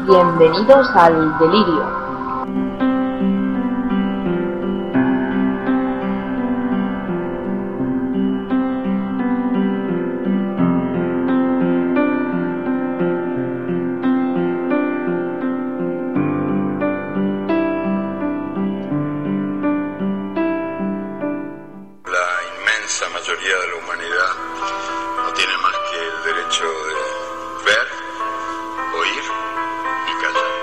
Bienvenidos al delirio. La mayoría de la humanidad no tiene más que el derecho de ver, oír y callar.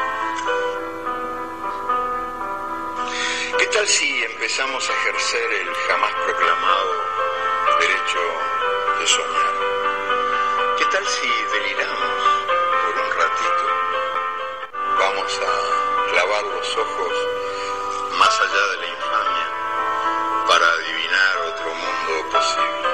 ¿Qué tal si empezamos a ejercer el jamás proclamado derecho de soñar? ¿Qué tal si deliramos por un ratito? Vamos a clavar los ojos más allá de la infamia para adivinar otro mundo posible.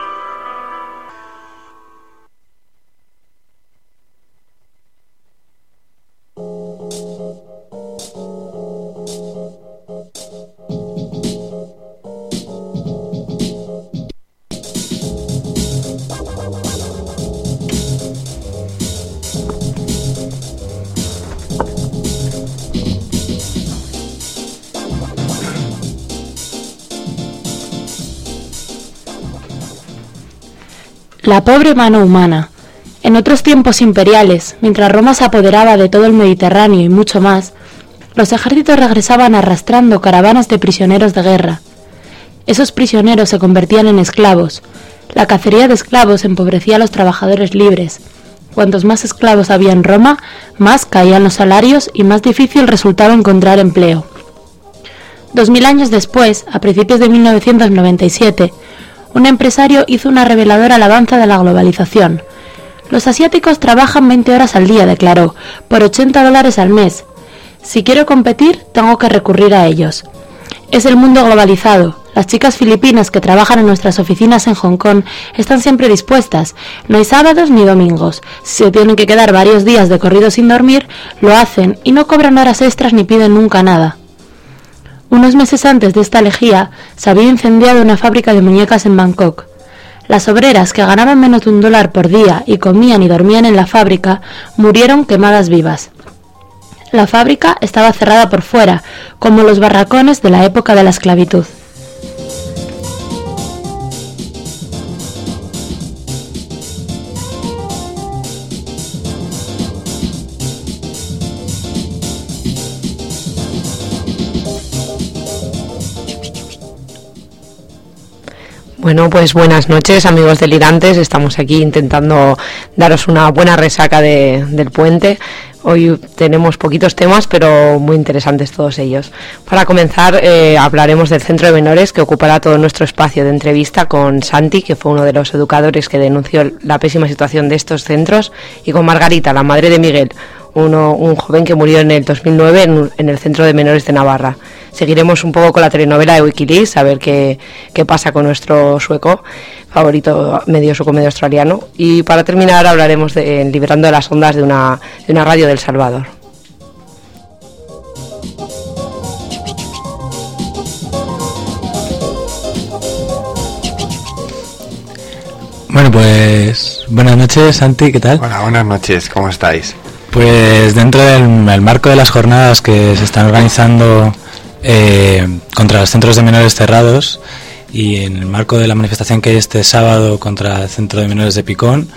La pobre mano humana. En otros tiempos imperiales, mientras Roma se apoderaba de todo el Mediterráneo y mucho más, los ejércitos regresaban arrastrando caravanas de prisioneros de guerra. Esos prisioneros se convertían en esclavos. La cacería de esclavos empobrecía a los trabajadores libres. Cuantos más esclavos había en Roma, más caían los salarios y más difícil resultaba encontrar empleo. 2000 años después, a principios de 1997, un empresario hizo una reveladora alabanza de la globalización. Los asiáticos trabajan 20 horas al día, declaró, por $80 al mes. Si quiero competir, tengo que recurrir a ellos. Es el mundo globalizado. Las chicas filipinas que trabajan en nuestras oficinas en Hong Kong están siempre dispuestas. No hay sábados ni domingos. Si se tienen que quedar varios días de corrido sin dormir, lo hacen y no cobran horas extras ni piden nunca nada. Unos meses antes de esta elegía, se había incendiado una fábrica de muñecas en Bangkok. Las obreras, que ganaban menos de $1 por día y comían y dormían en la fábrica, murieron quemadas vivas. La fábrica estaba cerrada por fuera, como los barracones de la época de la esclavitud. Bueno, pues buenas noches, amigos delirantes. Estamos aquí intentando daros una buena resaca del puente. Hoy tenemos poquitos temas, pero muy interesantes todos ellos. Para comenzar, hablaremos del Centro de Menores, que ocupará todo nuestro espacio de entrevista, con Santi, que fue uno de los educadores que denunció la pésima situación de estos centros, y con Margarita, la madre de Miguel, un joven que murió en el 2009 en el Centro de Menores de Navarra. Seguiremos un poco con la telenovela de Wikileaks, a ver qué pasa con nuestro sueco favorito, medio sueco, medio australiano. Y para terminar hablaremos de Liberando las ondas de una radio del Salvador. Bueno, pues buenas noches, Santi, ¿qué tal? Hola, buenas noches, ¿cómo estáis? Pues dentro del marco de las jornadas que se están organizando contra los centros de menores cerrados, y en el marco de la manifestación que hay este sábado contra el centro de menores de Picón,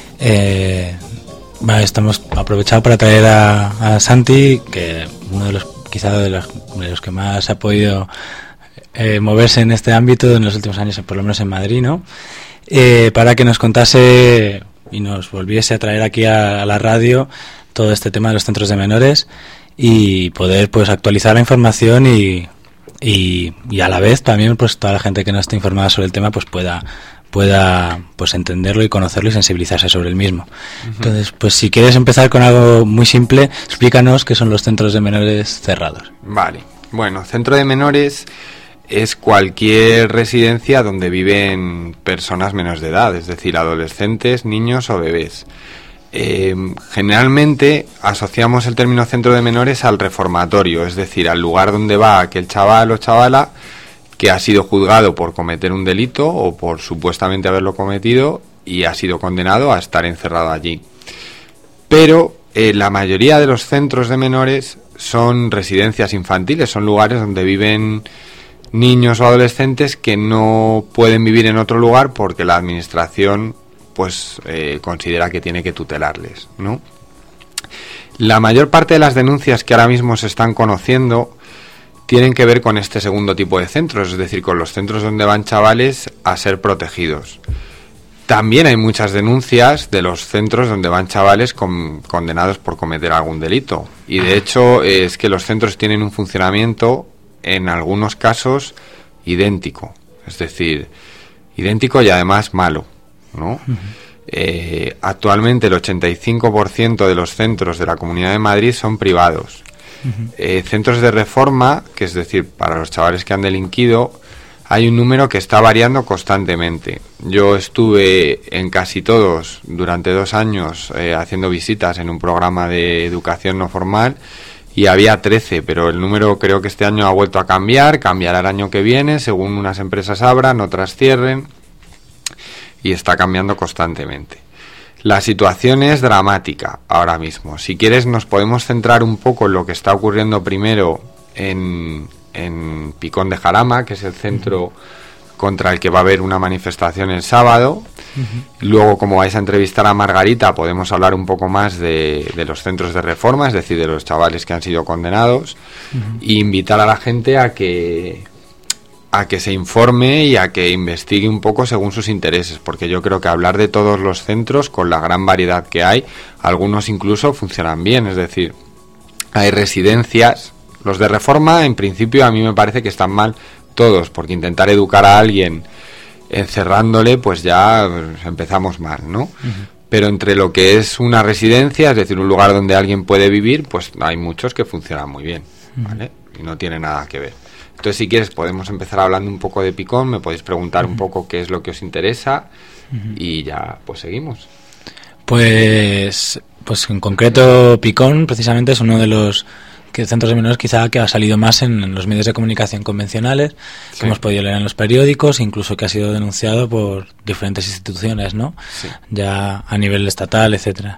estamos aprovechando para traer a Santi, que uno de los quizá de los que más ha podido moverse en este ámbito en los últimos años, por lo menos en Madrid, ¿no? Para que nos contase y nos volviese a traer aquí a la radio todo este tema de los centros de menores y poder pues actualizar la información y a la vez también pues toda la gente que no esté informada sobre el tema pues pueda pues entenderlo y conocerlo y sensibilizarse sobre el mismo. Uh-huh. Entonces, pues si quieres empezar con algo muy simple, explícanos qué son los centros de menores cerrados. Vale, bueno, centro de menores es cualquier residencia donde viven personas menores de edad, es decir, adolescentes, niños o bebés. Generalmente asociamos el término centro de menores al reformatorio, es decir, al lugar donde va aquel chaval o chavala que ha sido juzgado por cometer un delito o por supuestamente haberlo cometido y ha sido condenado a estar encerrado allí. Pero la mayoría de los centros de menores son residencias infantiles, son lugares donde viven niños o adolescentes que no pueden vivir en otro lugar porque la administración pues considera que tiene que tutelarles, ¿no? La mayor parte de las denuncias que ahora mismo se están conociendo tienen que ver con este segundo tipo de centros, es decir, con los centros donde van chavales a ser protegidos. También hay muchas denuncias de los centros donde van chavales condenados por cometer algún delito. Y de hecho es que los centros tienen un funcionamiento, en algunos casos, idéntico. Es decir, idéntico y además malo, ¿no? Actualmente el 85% de los centros de la Comunidad de Madrid son privados. Centros de reforma, que es decir, para los chavales que han delinquido, hay un número que está variando constantemente. Yo estuve en casi todos durante 2 años haciendo visitas en un programa de educación no formal y había 13, pero el número creo que este año ha vuelto a cambiar, cambiará el año que viene, según unas empresas abran, otras cierren, y está cambiando constantemente. La situación es dramática ahora mismo. Si quieres nos podemos centrar un poco en lo que está ocurriendo primero en Picón de Jarama, que es el centro contra el que va a haber una manifestación el sábado. Luego, como vais a entrevistar a Margarita, podemos hablar un poco más de los centros de reforma, es decir, de los chavales que han sido condenados, e invitar a la gente a que se informe y a que investigue un poco según sus intereses, porque yo creo que hablar de todos los centros, con la gran variedad que hay, algunos incluso funcionan bien, es decir, hay residencias. Los de reforma, en principio, a mí me parece que están mal todos, porque intentar educar a alguien encerrándole, pues ya empezamos mal, ¿no? Pero entre lo que es una residencia, es decir, un lugar donde alguien puede vivir, pues hay muchos que funcionan muy bien, ¿vale? Y no tiene nada que ver. Entonces, si quieres, podemos empezar hablando un poco de Picón, me podéis preguntar un poco qué es lo que os interesa y ya, pues seguimos. Pues en concreto, Picón precisamente es uno de los centros de menores quizá que ha salido más en los medios de comunicación convencionales, que hemos podido leer en los periódicos, incluso que ha sido denunciado por diferentes instituciones, ¿no? Sí. Ya a nivel estatal, etcétera.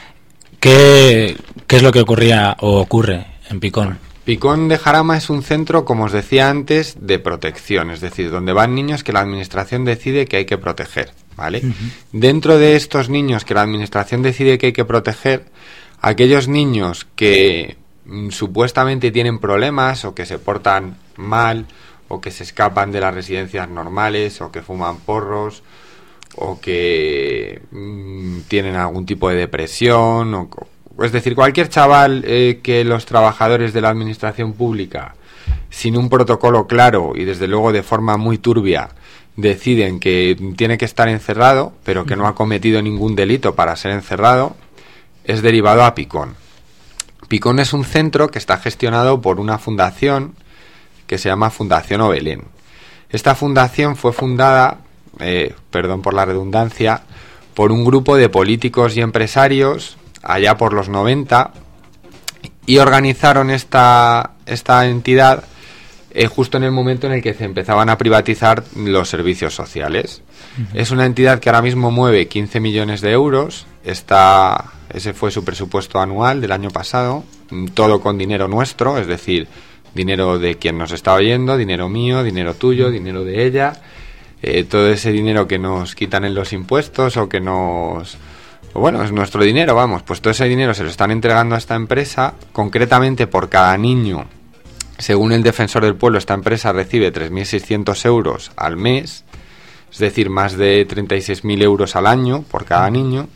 ¿Qué es lo que ocurría o ocurre en Picón? Picón de Jarama es un centro, como os decía antes, de protección, es decir, donde van niños que la administración decide que hay que proteger, ¿vale? Dentro de estos niños que la administración decide que hay que proteger, aquellos niños que supuestamente tienen problemas o que se portan mal o que se escapan de las residencias normales o que fuman porros o que tienen algún tipo de depresión es decir, cualquier chaval que los trabajadores de la administración pública, sin un protocolo claro y desde luego de forma muy turbia, deciden que tiene que estar encerrado pero que no ha cometido ningún delito para ser encerrado, es derivado a Picón. Picón es un centro que está gestionado por una fundación que se llama Fundación Obelén. Esta fundación fue fundada, perdón por la redundancia, por un grupo de políticos y empresarios allá por los 90 y organizaron esta entidad justo en el momento en el que se empezaban a privatizar los servicios sociales. Es una entidad que ahora mismo mueve 15 millones de euros, ese fue su presupuesto anual del año pasado, todo con dinero nuestro, es decir, dinero de quien nos está oyendo, dinero mío, dinero tuyo, dinero de ella, todo ese dinero que nos quitan en los impuestos o que bueno, es nuestro dinero, vamos, pues todo ese dinero se lo están entregando a esta empresa, concretamente por cada niño. Según el Defensor del Pueblo, esta empresa recibe 3.600 euros al mes, es decir, más de 36.000 euros al año por cada niño.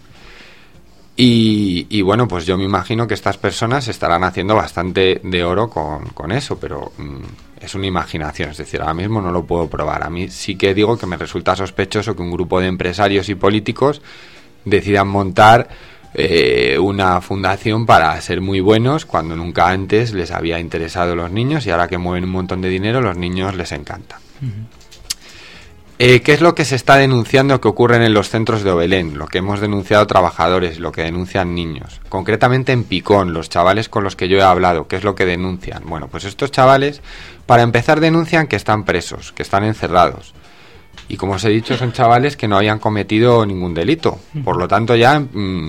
Y bueno, pues yo me imagino que estas personas estarán haciendo bastante de oro con eso, pero es una imaginación, es decir, ahora mismo no lo puedo probar. A mí sí que digo que me resulta sospechoso que un grupo de empresarios y políticos decidan montar una fundación para ser muy buenos cuando nunca antes les había interesado los niños y ahora que mueven un montón de dinero los niños les encanta. ¿Qué es lo que se está denunciando que ocurre en los centros de Obelén? Lo que hemos denunciado trabajadores, lo que denuncian niños. Concretamente en Picón, los chavales con los que yo he hablado, ¿qué es lo que denuncian? Bueno, pues estos chavales, para empezar, denuncian que están presos, que están encerrados. Y como os he dicho, son chavales que no habían cometido ningún delito. Por lo tanto, ya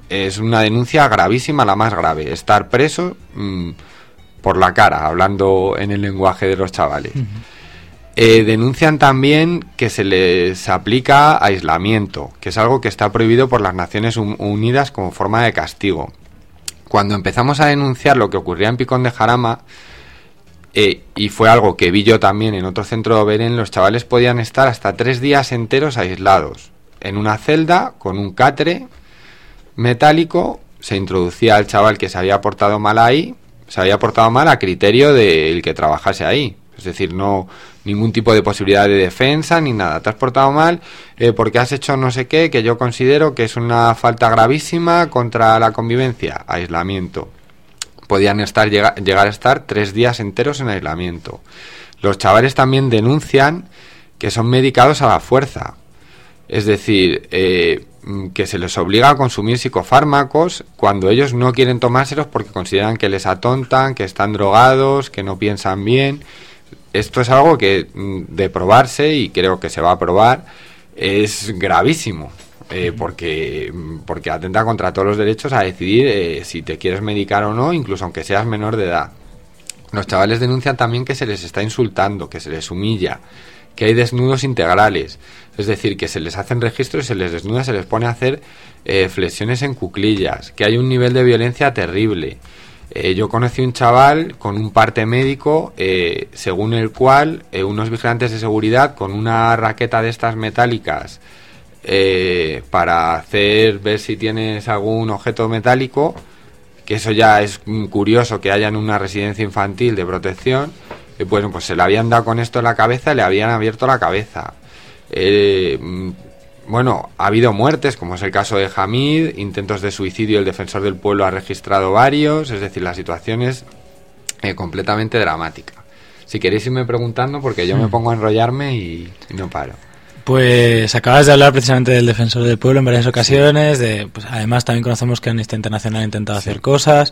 es una denuncia gravísima, la más grave. Estar preso por la cara, hablando en el lenguaje de los chavales. Denuncian también que se les aplica aislamiento, que es algo que está prohibido por las Naciones Unidas como forma de castigo. Cuando empezamos a denunciar lo que ocurría en Picón de Jarama, y fue algo que vi yo también en otro centro de Oberén, los chavales podían estar hasta 3 días enteros aislados en una celda con un catre metálico. Se introducía al chaval que se había portado mal ahí, se había portado mal a criterio del que trabajase ahí. Es decir, no ningún tipo de posibilidad de defensa ni nada. Te has portado mal porque has hecho no sé qué, que yo considero que es una falta gravísima contra la convivencia. Aislamiento. Podían llegar a estar 3 días enteros en aislamiento. Los chavales también denuncian que son medicados a la fuerza. Es decir, que se les obliga a consumir psicofármacos cuando ellos no quieren tomárselos porque consideran que les atontan, que están drogados, que no piensan bien. Esto es algo que, de probarse, y creo que se va a probar, es gravísimo, porque atenta contra todos los derechos a decidir si te quieres medicar o no, incluso aunque seas menor de edad. Los chavales denuncian también que se les está insultando, que se les humilla, que hay desnudos integrales, es decir, que se les hacen registros y se les desnuda, se les pone a hacer flexiones en cuclillas, que hay un nivel de violencia terrible. Yo conocí un chaval con un parte médico, según el cual unos vigilantes de seguridad con una raqueta de estas metálicas para ver si tienes algún objeto metálico, que eso ya es curioso que haya en una residencia infantil de protección, bueno, pues se le habían dado con esto en la cabeza y le habían abierto la cabeza. Bueno, ha habido muertes, como es el caso de Hamid, intentos de suicidio, el defensor del pueblo ha registrado varios, es decir, la situación es completamente dramática. Si queréis irme preguntando, porque yo me pongo a enrollarme y no paro. Pues acabas de hablar precisamente del defensor del pueblo en varias ocasiones, pues además también conocemos que Amnistía Internacional ha intentado hacer cosas.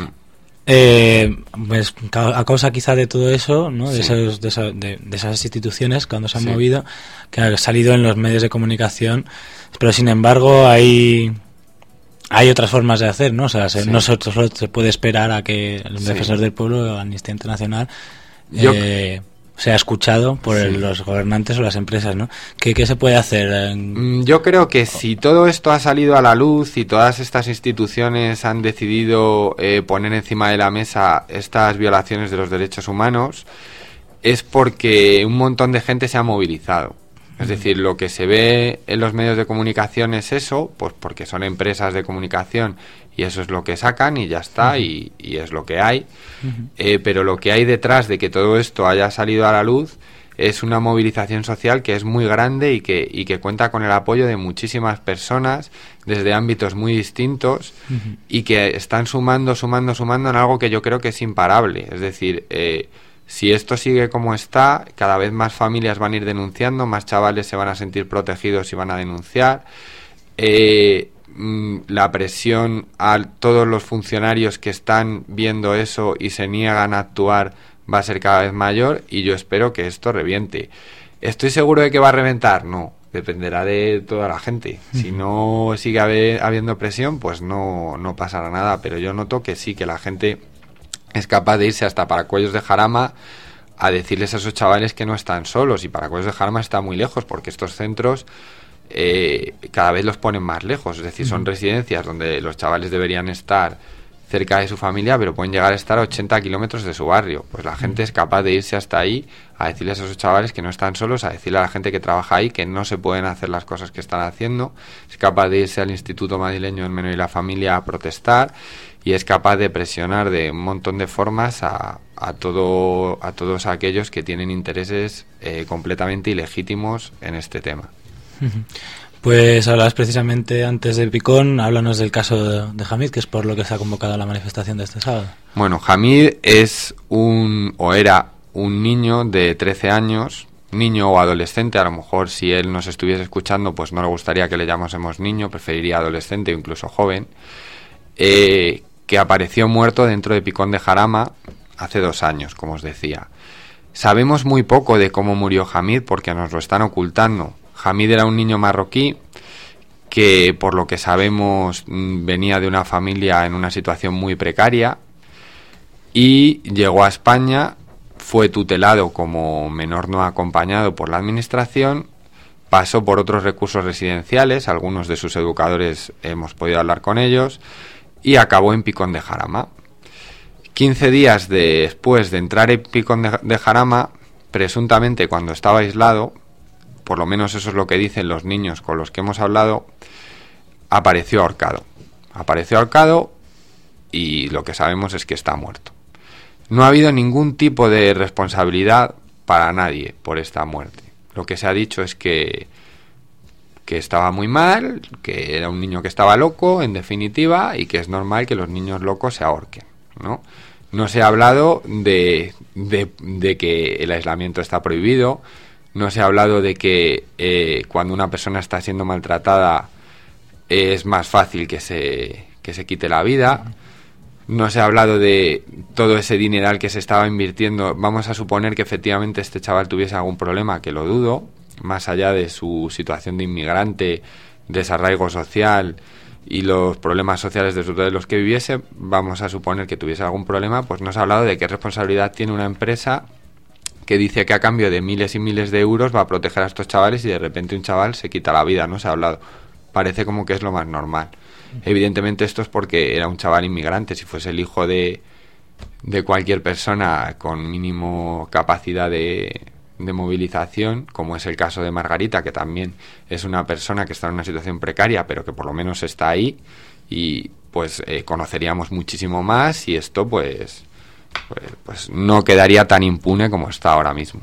Pues a causa quizá de todo eso, ¿no? De esas instituciones cuando se han movido, que ha salido en los medios de comunicación, pero sin embargo hay otras formas de hacer, ¿no? O sea, no solo se puede esperar a que el defensor del pueblo, Amnistía Internacional, sea escuchado por los gobernantes o las empresas, ¿no? ¿Qué se puede hacer? Yo creo que si todo esto ha salido a la luz y todas estas instituciones han decidido poner encima de la mesa estas violaciones de los derechos humanos, es porque un montón de gente se ha movilizado. Es decir, lo que se ve en los medios de comunicación es eso, pues porque son empresas de comunicación y eso es lo que sacan y ya está, y es lo que hay. Pero lo que hay detrás de que todo esto haya salido a la luz es una movilización social que es muy grande y que cuenta con el apoyo de muchísimas personas desde ámbitos muy distintos y que están sumando en algo que yo creo que es imparable. Es decir, si esto sigue como está, cada vez más familias van a ir denunciando, más chavales se van a sentir protegidos y van a denunciar. La presión a todos los funcionarios que están viendo eso y se niegan a actuar va a ser cada vez mayor, y yo espero que esto reviente. ¿Estoy seguro de que va a reventar? No, dependerá de toda la gente. Si no sigue habiendo presión, pues no pasará nada, pero yo noto que sí, que la gente es capaz de irse hasta Paracuellos de Jarama a decirles a esos chavales que no están solos, y Paracuellos de Jarama está muy lejos porque estos centros cada vez los ponen más lejos, es decir, son residencias donde los chavales deberían estar cerca de su familia, pero pueden llegar a estar a 80 kilómetros de su barrio. Pues la gente es capaz de irse hasta ahí a decirles a esos chavales que no están solos, a decirle a la gente que trabaja ahí que no se pueden hacer las cosas que están haciendo, es capaz de irse al Instituto Madrileño del Menor y la Familia a protestar, y es capaz de presionar de un montón de formas a todos aquellos que tienen intereses completamente ilegítimos en este tema. Pues hablabas precisamente antes de Picón, háblanos del caso de Hamid, que es por lo que se ha convocado la manifestación de este sábado. Bueno, Hamid era un niño de 13 años, niño o adolescente, a lo mejor si él nos estuviese escuchando pues no le gustaría que le llamásemos niño, preferiría adolescente o incluso joven, que apareció muerto dentro de Picón de Jarama hace 2 años, como os decía. Sabemos muy poco de cómo murió Hamid porque nos lo están ocultando. Hamid era un niño marroquí que por lo que sabemos venía de una familia en una situación muy precaria y llegó a España, fue tutelado como menor no acompañado por la administración, pasó por otros recursos residenciales, algunos de sus educadores hemos podido hablar con ellos, y acabó en Picón de Jarama. 15 días después de entrar en Picón de Jarama, presuntamente cuando estaba aislado, por lo menos eso es lo que dicen los niños con los que hemos hablado, apareció ahorcado. Apareció ahorcado y lo que sabemos es que está muerto. No ha habido ningún tipo de responsabilidad para nadie por esta muerte. Lo que se ha dicho es que estaba muy mal, que era un niño que estaba loco, en definitiva, y que es normal que los niños locos se ahorquen, ¿no? No se ha hablado de que el aislamiento está prohibido, no se ha hablado de que cuando una persona está siendo maltratada es más fácil que se quite la vida. No se ha hablado de todo ese dineral que se estaba invirtiendo. Vamos a suponer que efectivamente este chaval tuviese algún problema, que lo dudo, más allá de su situación de inmigrante, desarraigo social y los problemas sociales de los que viviese. Vamos a suponer que tuviese algún problema, pues no se ha hablado de qué responsabilidad tiene una empresa que dice que a cambio de miles y miles de euros va a proteger a estos chavales y de repente un chaval se quita la vida. No se ha hablado. Parece como que es lo más normal. Evidentemente esto es porque era un chaval inmigrante. Si fuese el hijo de cualquier persona con mínimo capacidad de movilización, como es el caso de Margarita, que también es una persona que está en una situación precaria, pero que por lo menos está ahí, y pues conoceríamos muchísimo más, y esto pues no quedaría tan impune como está ahora mismo.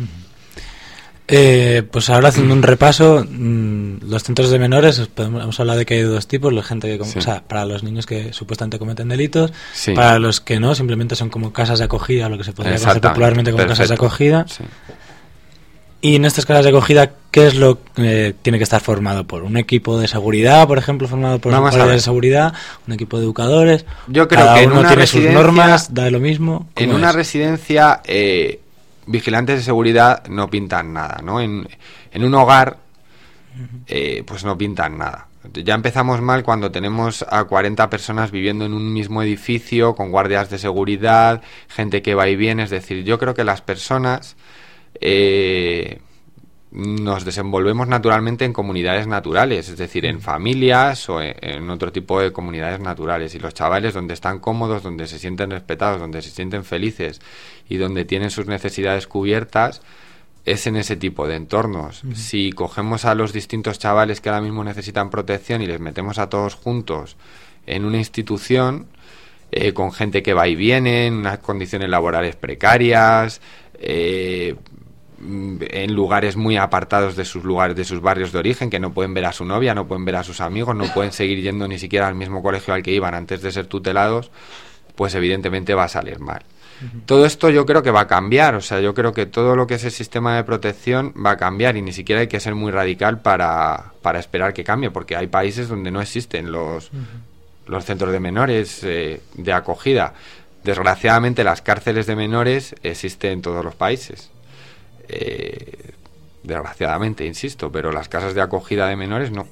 Pues ahora haciendo un repaso, los centros de menores, hemos hablado de que hay dos tipos, la gente que, sí. O sea, para los niños que supuestamente cometen delitos, sí. Para los que no, simplemente son como casas de acogida, lo que se podría conocer popularmente como casas de acogida. Sí. Y en estas casas de acogida, ¿qué es lo que tiene que estar formado por? ¿Un equipo de seguridad, por ejemplo, formado por guardias de seguridad? ¿Un equipo de educadores? Yo creo Cada que en uno una tiene sus residencia, normas, da lo mismo. En una residencia, vigilantes de seguridad no pintan nada, ¿no? En un hogar, pues no pintan nada. Ya empezamos mal cuando tenemos a 40 personas viviendo en un mismo edificio, con guardias de seguridad, gente que va y viene. Es decir, yo creo que las personas nos desenvolvemos naturalmente en comunidades naturales, es decir, en familias o en otro tipo de comunidades naturales, y los chavales donde están cómodos, donde se sienten respetados, donde se sienten felices y donde tienen sus necesidades cubiertas, es en ese tipo de entornos. Si cogemos a los distintos chavales que ahora mismo necesitan protección y les metemos a todos juntos en una institución, con gente que va y viene, en unas condiciones laborales precarias, en lugares muy apartados de sus barrios de origen, que no pueden ver a su novia, no pueden ver a sus amigos, no pueden seguir yendo ni siquiera al mismo colegio al que iban antes de ser tutelados, pues evidentemente va a salir mal. Todo esto yo creo que va a cambiar, o sea, yo creo que todo lo que es el sistema de protección va a cambiar, y ni siquiera hay que ser muy radical para esperar que cambie, porque hay países donde no existen los centros de menores de acogida. Desgraciadamente las cárceles de menores existen en todos los países. Desgraciadamente, insisto, pero las casas de acogida de menores no.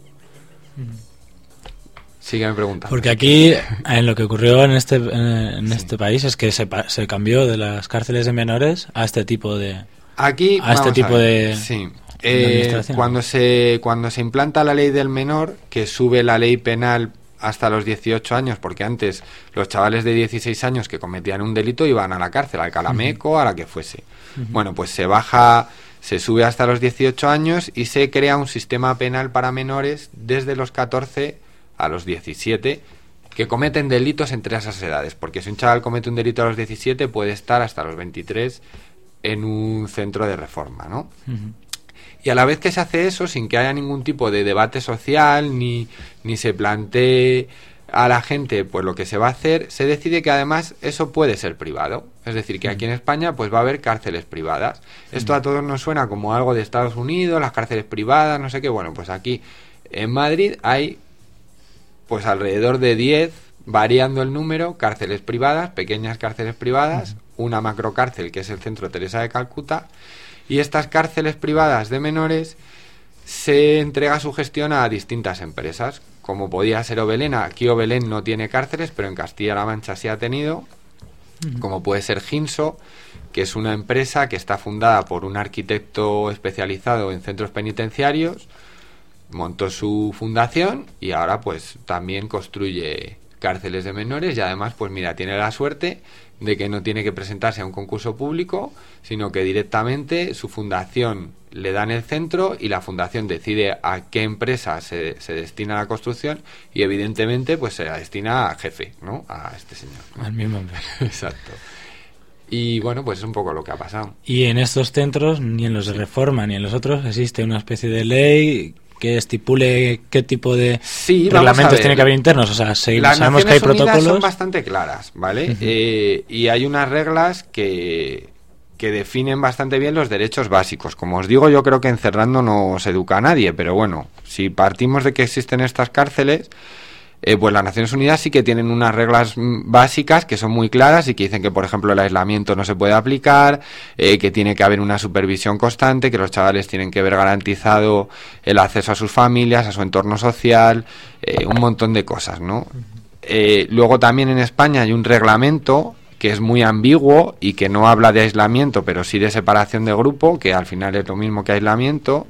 Sígueme preguntando. Porque aquí, en lo que ocurrió en este país, es que se cambió de las cárceles de menores a este tipo de... Aquí, a este tipo de... Sí. Cuando se implanta la ley del menor, que sube la ley penal hasta los 18 años, porque antes los chavales de 16 años que cometían un delito iban a la cárcel, al Calameco, a la que fuese. Bueno, pues se sube hasta los 18 años y se crea un sistema penal para menores desde los 14 a los 17 que cometen delitos entre esas edades, porque si un chaval comete un delito a los 17 puede estar hasta los 23 en un centro de reforma, ¿no? Y a la vez que se hace eso, sin que haya ningún tipo de debate social, ni se plantee a la gente pues lo que se va a hacer, se decide que además eso puede ser privado. Es decir, que aquí en España pues va a haber cárceles privadas. Esto a todos nos suena como algo de Estados Unidos, las cárceles privadas, no sé qué. Bueno, pues aquí en Madrid hay pues alrededor de 10, variando el número, cárceles privadas, pequeñas cárceles privadas, una macrocárcel que es el Centro Teresa de Calcuta. Y estas cárceles privadas de menores se entrega su gestión a distintas empresas, como podía ser Obelén. Aquí Obelén no tiene cárceles, pero en Castilla-La Mancha sí ha tenido, como puede ser Ginso, que es una empresa que está fundada por un arquitecto especializado en centros penitenciarios, montó su fundación y ahora pues también construye cárceles de menores y además pues mira, tiene la suerte de que no tiene que presentarse a un concurso público, sino que directamente su fundación le dan el centro y la fundación decide a qué empresa se destina la construcción y evidentemente pues se la destina a Jefe, ¿no? A este señor, ¿no? Al mismo hombre. Exacto. Y bueno, pues es un poco lo que ha pasado. Y en estos centros, ni en los de Reforma ni en los otros, existe una especie de ley que estipule qué tipo de reglamentos tiene que haber internos. O sea, sabemos que hay protocolos. Son bastante claras, ¿vale? Y hay unas reglas que definen bastante bien los derechos básicos. Como os digo, yo creo que encerrando no se educa a nadie, pero bueno, si partimos de que existen estas cárceles, pues las Naciones Unidas sí que tienen unas reglas básicas que son muy claras y que dicen que, por ejemplo, el aislamiento no se puede aplicar, que tiene que haber una supervisión constante, que los chavales tienen que ver garantizado el acceso a sus familias, a su entorno social, un montón de cosas, ¿no? Luego también en España hay un reglamento que es muy ambiguo y que no habla de aislamiento, pero sí de separación de grupo, que al final es lo mismo que aislamiento.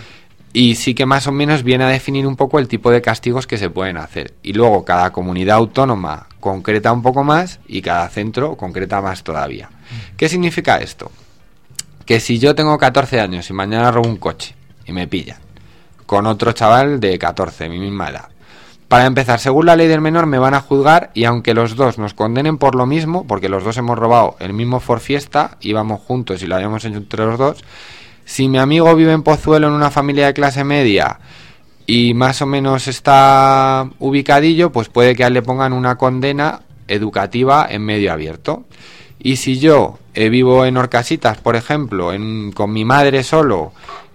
Y sí que más o menos viene a definir un poco el tipo de castigos que se pueden hacer. Y luego cada comunidad autónoma concreta un poco más y cada centro concreta más todavía. ¿Qué significa esto? Que si yo tengo 14 años y mañana robo un coche y me pillan con otro chaval de 14, mi misma edad, para empezar, según la ley del menor me van a juzgar y aunque los dos nos condenen por lo mismo, porque los dos hemos robado el mismo Ford Fiesta, íbamos juntos y lo habíamos hecho entre los dos, si mi amigo vive en Pozuelo en una familia de clase media y más o menos está ubicadillo, pues puede que a él le pongan una condena educativa en medio abierto. Y si yo vivo en Orcasitas, por ejemplo, con mi madre solo,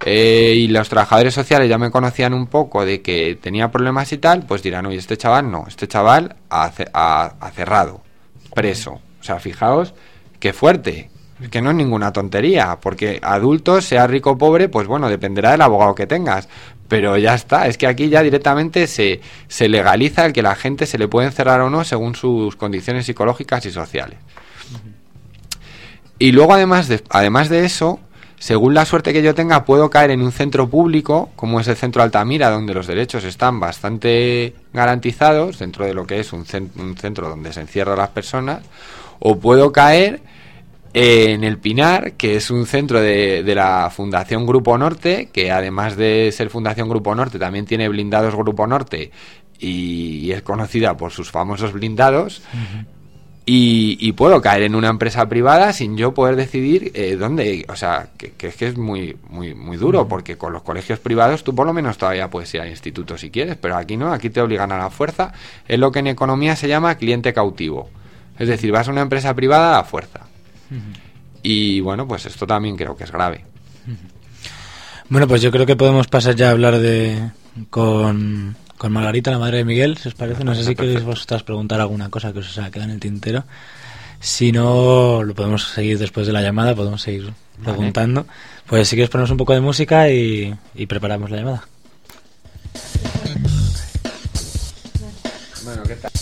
y los trabajadores sociales ya me conocían un poco de que tenía problemas y tal, pues dirán, oye, este chaval no, este chaval ha cerrado, preso. O sea, fijaos qué fuerte. Es que no es ninguna tontería, porque adultos, sea rico o pobre, pues bueno, dependerá del abogado que tengas. Pero ya está, es que aquí ya directamente se legaliza el que la gente se le puede encerrar o no según sus condiciones psicológicas y sociales. Y luego además de eso, según la suerte que yo tenga, puedo caer en un centro público, como es el Centro Altamira, donde los derechos están bastante garantizados, dentro de lo que es un centro donde se encierran las personas, o puedo caer en el Pinar, que es un centro de la Fundación Grupo Norte, que además de ser Fundación Grupo Norte también tiene blindados Grupo Norte y es conocida por sus famosos blindados. Y puedo caer en una empresa privada sin yo poder decidir dónde. O sea, que es muy muy muy duro, porque con los colegios privados tú por lo menos todavía puedes ir al instituto si quieres, pero aquí no, aquí te obligan a la fuerza. Es lo que en economía se llama cliente cautivo, es decir, vas a una empresa privada a fuerza. Y bueno, pues esto también creo que es grave. Bueno, pues yo creo que podemos pasar ya a hablar con Margarita, la madre de Miguel, si os parece. No sé si queréis vosotras preguntar alguna cosa que os haya quedado en el tintero. Si no, lo podemos seguir después de la llamada, podemos seguir preguntando. Pues si quieres ponernos un poco de música y preparamos la llamada. Bueno, ¿qué tal?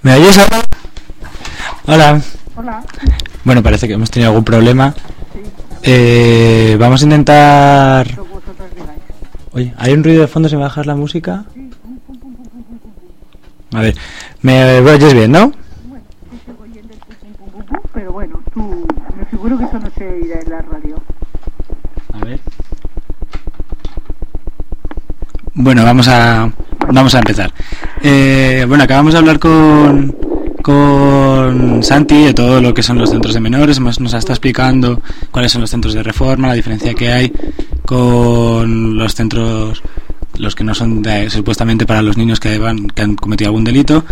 ¿Me oyes ahora? Hola. Hola. Bueno, parece que hemos tenido algún problema. Vamos a intentar... Oye, ¿hay un ruido de fondo si me bajas la música? A ver, ¿me oyes bien, no? Bueno, sí sigo oyendo el pum, pero bueno, tú, me figuro que eso no se irá en la radio. A ver. Bueno, vamos a empezar. Bueno, acabamos de hablar con Santi de todo lo que son los centros de menores. Nos está explicando cuáles son los centros de reforma, la diferencia que hay con los centros, los que no son supuestamente para los niños que han cometido algún delito.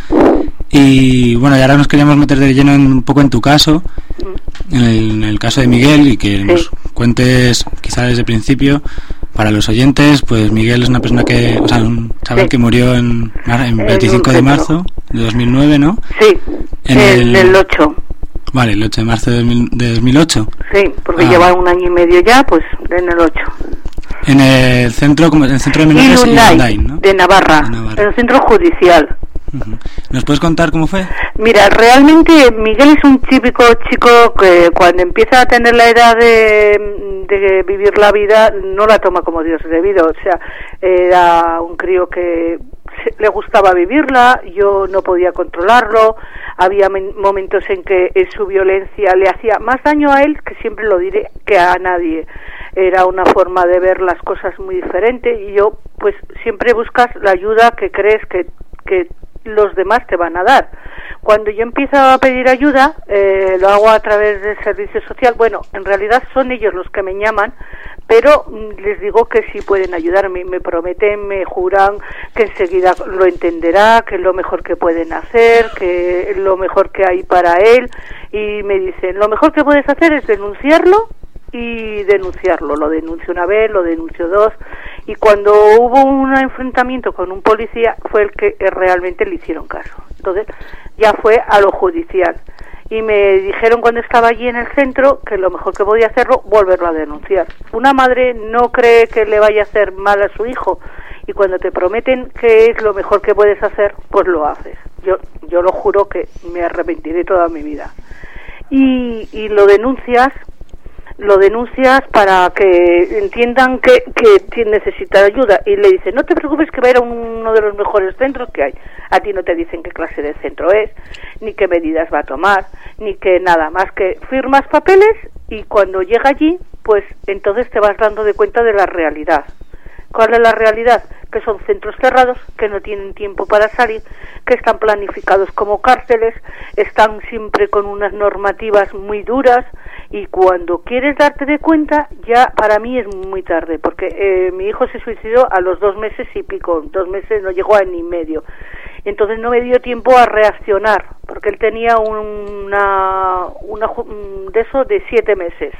Y bueno, y ahora nos queríamos meter de lleno un poco en tu caso, en el caso de Miguel, y que nos cuentes quizá desde el principio. Para los oyentes, pues Miguel es una persona que, o sea, un chaval que murió en 25 de marzo de 2009, ¿no? Sí, en el 8. Vale, el 8 de marzo de 2008. Sí, porque lleva un año y medio ya, pues en el 8. En el centro, como en el centro de menores Ilunday, ¿no? de Navarra, en el centro judicial. ¿Nos puedes contar cómo fue? Mira, realmente Miguel es un típico chico que cuando empieza a tener la edad de vivir la vida no la toma como Dios debido. O sea, era un crío que le gustaba vivirla, yo no podía controlarlo, había momentos en que su violencia le hacía más daño a él, que siempre lo diré, que a nadie. Era una forma de ver las cosas muy diferente y yo pues siempre buscas la ayuda que crees que los demás te van a dar. Cuando yo empiezo a pedir ayuda, lo hago a través del servicio social. Bueno, en realidad son ellos los que me llaman, pero les digo que sí pueden ayudarme. Me prometen, me juran que enseguida lo entenderá, que es lo mejor que pueden hacer, que es lo mejor que hay para él. Y me dicen, lo mejor que puedes hacer es denunciarlo y denunciarlo. Lo denuncio una vez, lo denuncio dos, y cuando hubo un enfrentamiento con un policía fue el que realmente le hicieron caso. Entonces ya fue a lo judicial y me dijeron cuando estaba allí en el centro que lo mejor que podía hacerlo, volverlo a denunciar. Una madre no cree que le vaya a hacer mal a su hijo, y cuando te prometen que es lo mejor que puedes hacer, pues lo haces. Yo lo juro que me arrepentiré toda mi vida. Y lo denuncias para que entiendan que necesita ayuda, y le dicen, no te preocupes que va a ir a uno de los mejores centros que hay. A ti no te dicen qué clase de centro es, ni qué medidas va a tomar, ni que nada más, que firmas papeles y cuando llega allí, pues entonces te vas dando de cuenta de la realidad. ¿Cuál es la realidad? Que son centros cerrados, que no tienen tiempo para salir, que están planificados como cárceles, están siempre con unas normativas muy duras, y cuando quieres darte de cuenta, ya para mí es muy tarde, porque mi hijo se suicidó a los 2 meses y pico, 2 meses, no llegó a ni medio. Entonces no me dio tiempo a reaccionar, porque él tenía una de eso de 7 meses.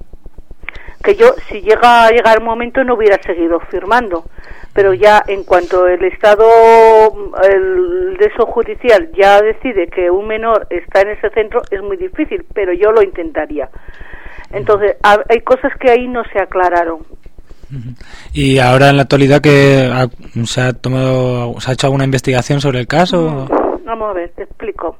Que yo, si llega a llegar el momento, no hubiera seguido firmando, pero ya en cuanto el Estado, el de eso judicial, ya decide que un menor está en ese centro, es muy difícil, pero yo lo intentaría. Entonces, hay cosas que ahí no se aclararon. Y ahora en la actualidad que se ha hecho alguna investigación sobre el caso. Vamos a ver, te explico.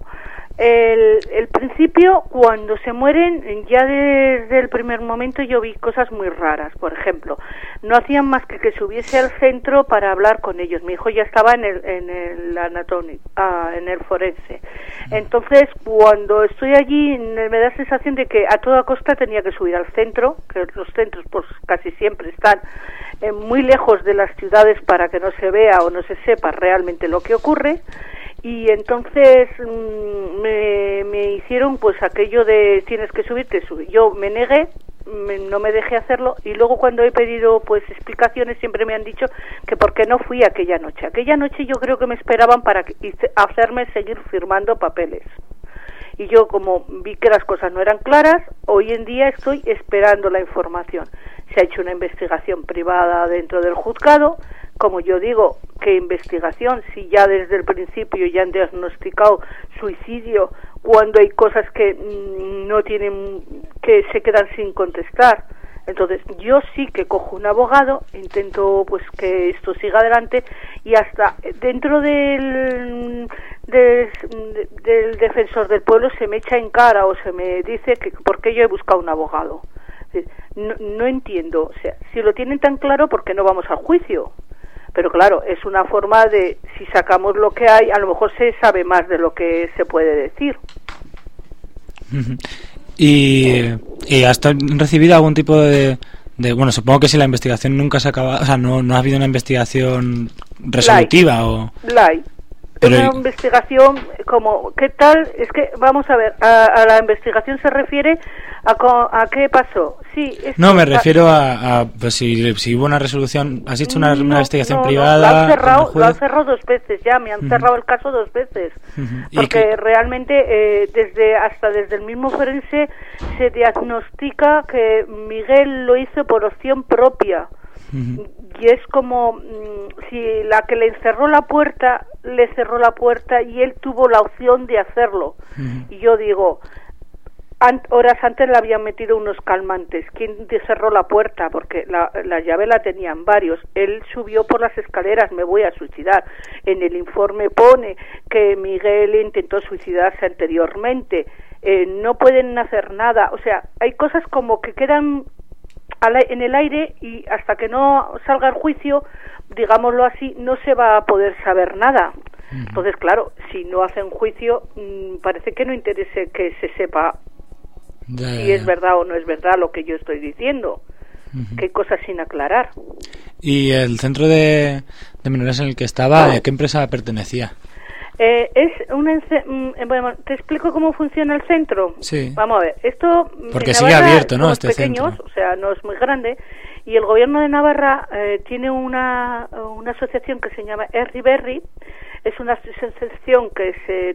El principio, cuando se mueren, ya desde el primer momento yo vi cosas muy raras. Por ejemplo, no hacían más que subiese al centro para hablar con ellos. Mi hijo ya estaba en el anatómico, en el forense. Entonces, cuando estoy allí, me da la sensación de que a toda costa tenía que subir al centro, que los centros pues casi siempre están muy lejos de las ciudades para que no se vea o no se sepa realmente lo que ocurre. Y entonces me hicieron pues aquello de tienes que subirte. Yo me negué, no me dejé hacerlo, y luego cuando he pedido pues explicaciones siempre me han dicho que por qué no fui aquella noche. Aquella noche yo creo que me esperaban para hacerme seguir firmando papeles. Y yo, como vi que las cosas no eran claras, hoy en día estoy esperando la información. Se ha hecho una investigación privada dentro del juzgado. Como yo digo, ¿qué investigación? Si ya desde el principio ya han diagnosticado suicidio, cuando hay cosas que no tienen, que se quedan sin contestar. Entonces, yo sí que cojo un abogado, intento pues que esto siga adelante, y hasta dentro de del defensor del pueblo se me echa en cara o se me dice que por qué yo he buscado un abogado. No entiendo, o sea, si lo tienen tan claro, ¿por qué no vamos al juicio? Pero claro, es una forma de, si sacamos lo que hay, a lo mejor se sabe más de lo que se puede decir. ¿Y has recibido algún tipo de bueno, supongo que si la investigación nunca se acaba, o sea, no ha habido una investigación resolutiva o... Pero una investigación como, ¿qué tal? Es que, vamos a ver, a la investigación se refiere a qué pasó. Sí, no, me refiero a pues si hubo una resolución, has hecho una investigación privada. Lo han cerrado 2 veces ya, me han cerrado el caso 2 veces. Porque realmente desde el mismo forense se diagnostica que Miguel lo hizo por opción propia. Y es como si la que le encerró la puerta le cerró la puerta y él tuvo la opción de hacerlo. Y yo digo, horas antes le habían metido unos calmantes. ¿Quién te cerró la puerta? Porque la llave la tenían varios. Él subió por las escaleras, me voy a suicidar. En el informe pone que Miguel intentó suicidarse anteriormente. No pueden hacer nada. O sea, hay cosas como que quedan en el aire y hasta que no salga el juicio, digámoslo así, no se va a poder saber nada. Entonces, claro, si no hacen juicio, parece que no interese que se sepa si es verdad o no es verdad lo que yo estoy diciendo, que hay cosas sin aclarar. ¿Y el centro de menores en el que estaba, a qué empresa pertenecía? Bueno, te explico cómo funciona el centro. Sí. Vamos a ver, esto porque sigue abierto, ¿no? Este pequeños, centro. O sea, no es muy grande, y el gobierno de Navarra tiene una asociación que se llama Erriberri. Es una asociación que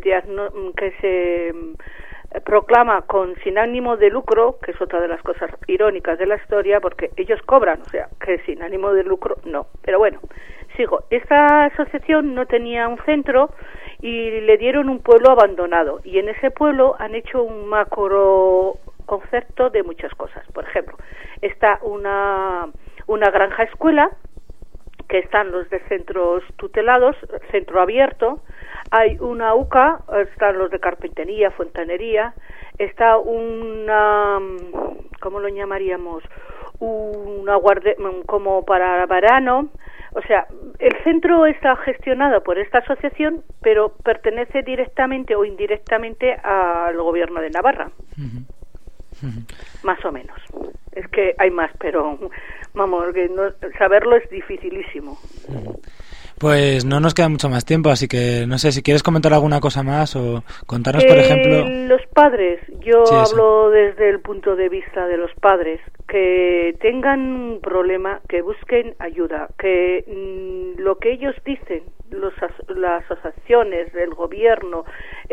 se proclama sin ánimo de lucro, que es otra de las cosas irónicas de la historia, porque ellos cobran, o sea, que sin ánimo de lucro no. Pero bueno, sigo. Esta asociación no tenía un centro y le dieron un pueblo abandonado, y en ese pueblo han hecho un macro concepto de muchas cosas. Por ejemplo, está una granja escuela, que están los de centros tutelados, centro abierto, hay una UCA, están los de carpintería, fontanería, está una, ¿cómo lo llamaríamos? Una guardia, como para verano. O sea, el centro está gestionado por esta asociación, pero pertenece directamente o indirectamente al gobierno de Navarra. Más o menos. Es que hay más, pero vamos, que saberlo es dificilísimo. Pues no nos queda mucho más tiempo, así que no sé si quieres comentar alguna cosa más o contarnos, por ejemplo... Los padres, yo sí, hablo desde el punto de vista de los padres, que tengan un problema, que busquen ayuda, que lo que ellos dicen, las asociaciones, el gobierno,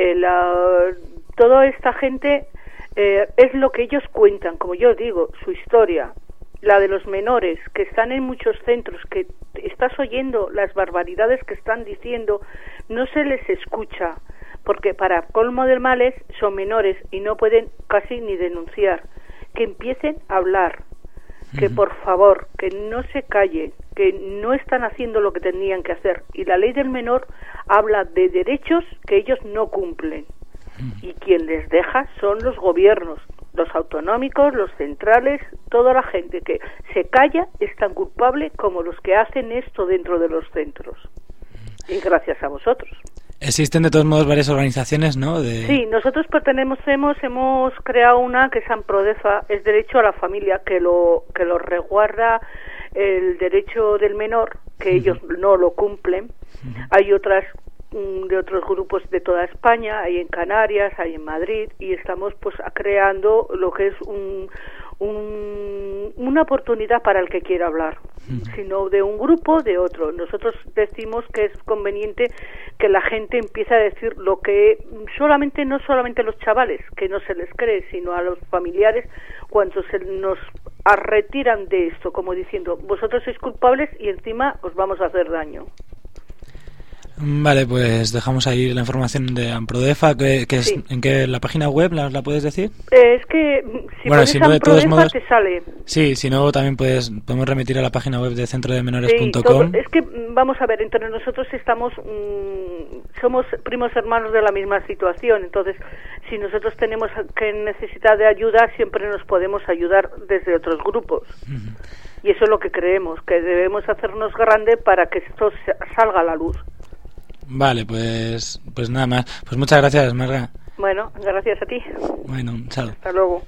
toda esta gente, es lo que ellos cuentan, como yo digo, su historia. La de los menores que están en muchos centros, que estás oyendo las barbaridades que están diciendo, no se les escucha, porque para colmo de males son menores y no pueden casi ni denunciar. Que empiecen a hablar, que por favor, que no se callen, que no están haciendo lo que tenían que hacer. Y la ley del menor habla de derechos que ellos no cumplen. Y quien les deja son los gobiernos, los autonómicos, los centrales, toda la gente que se calla es tan culpable como los que hacen esto dentro de los centros. Y gracias a vosotros. Existen de todos modos varias organizaciones, ¿no? Sí, nosotros hemos creado una que es Amprodefa, es Derecho a la Familia, que lo resguarda el derecho del menor, que ellos no lo cumplen. Hay otras de otros grupos de toda España, hay en Canarias, hay en Madrid, y estamos pues creando lo que es una oportunidad para el que quiera hablar, sino de un grupo, de otro. Nosotros decimos que es conveniente que la gente empiece a decir lo que no solamente los chavales, que no se les cree, sino a los familiares cuando se nos retiran de esto, como diciendo, vosotros sois culpables y encima os vamos a hacer daño. Vale, pues dejamos ahí la información de Amprodefa, que es, Sí. ¿en qué la página web la puedes decir? Es que si Bueno, pones si no, de todos Amprodefa modos, te sale. Sí, si no, también podemos remitir a la página web de Sí, centrodemenores.com. es que, vamos a ver, entre nosotros somos primos hermanos de la misma situación, entonces, si nosotros tenemos que necesitar de ayuda, siempre nos podemos ayudar desde otros grupos. Ujú. Y eso es lo que creemos, que debemos hacernos grande para que esto salga a la luz. Vale, pues nada más. Pues muchas gracias, Marga. Bueno, gracias a ti. Bueno, chao. Hasta luego.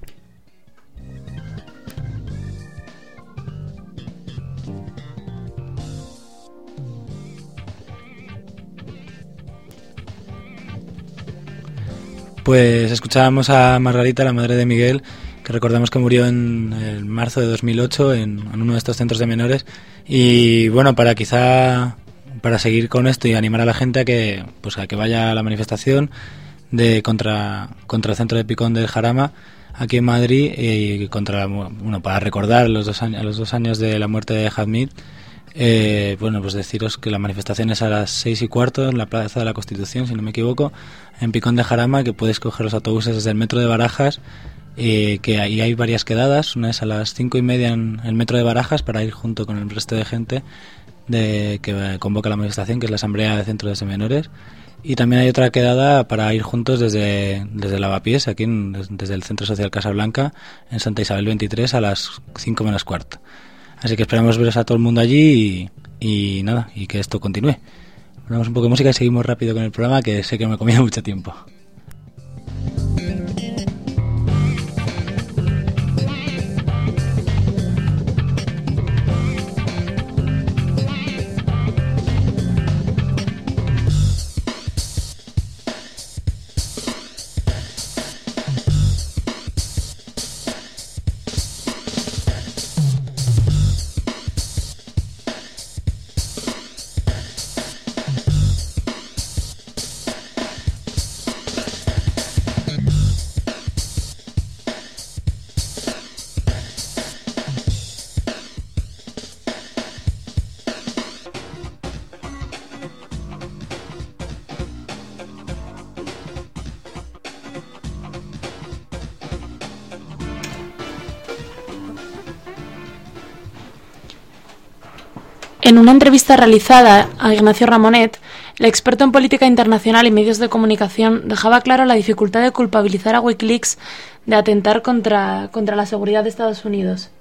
Pues escuchábamos a Margarita, la madre de Miguel, que recordamos que murió en el marzo de 2008 en uno de estos centros de menores. Y bueno, para seguir con esto y animar a la gente a que vaya a la manifestación contra el centro de Picón del Jarama aquí en Madrid, y para recordar los 2 años de la muerte de Hamid. Pues deciros que la manifestación es a las 6:15 en la Plaza de la Constitución, si no me equivoco, en Picón de Jarama, que podéis coger los autobuses desde el metro de Barajas, que ahí hay varias quedadas. Una es a las 5:30 en el metro de Barajas, para ir junto con el resto de gente que convoca la manifestación, que es la Asamblea de Centros de Menores. Y también hay otra quedada para ir juntos desde Lavapiés, aquí desde el Centro Social Casablanca, en Santa Isabel 23, a las 5 menos cuarto. Así que esperamos veros a todo el mundo allí y nada, y que esto continúe. Ponemos un poco de música y seguimos rápido con el programa, que sé que me ha comido mucho tiempo. En una entrevista realizada a Ignacio Ramonet, el experto en política internacional y medios de comunicación dejaba claro la dificultad de culpabilizar a Wikileaks de atentar contra la seguridad de Estados Unidos.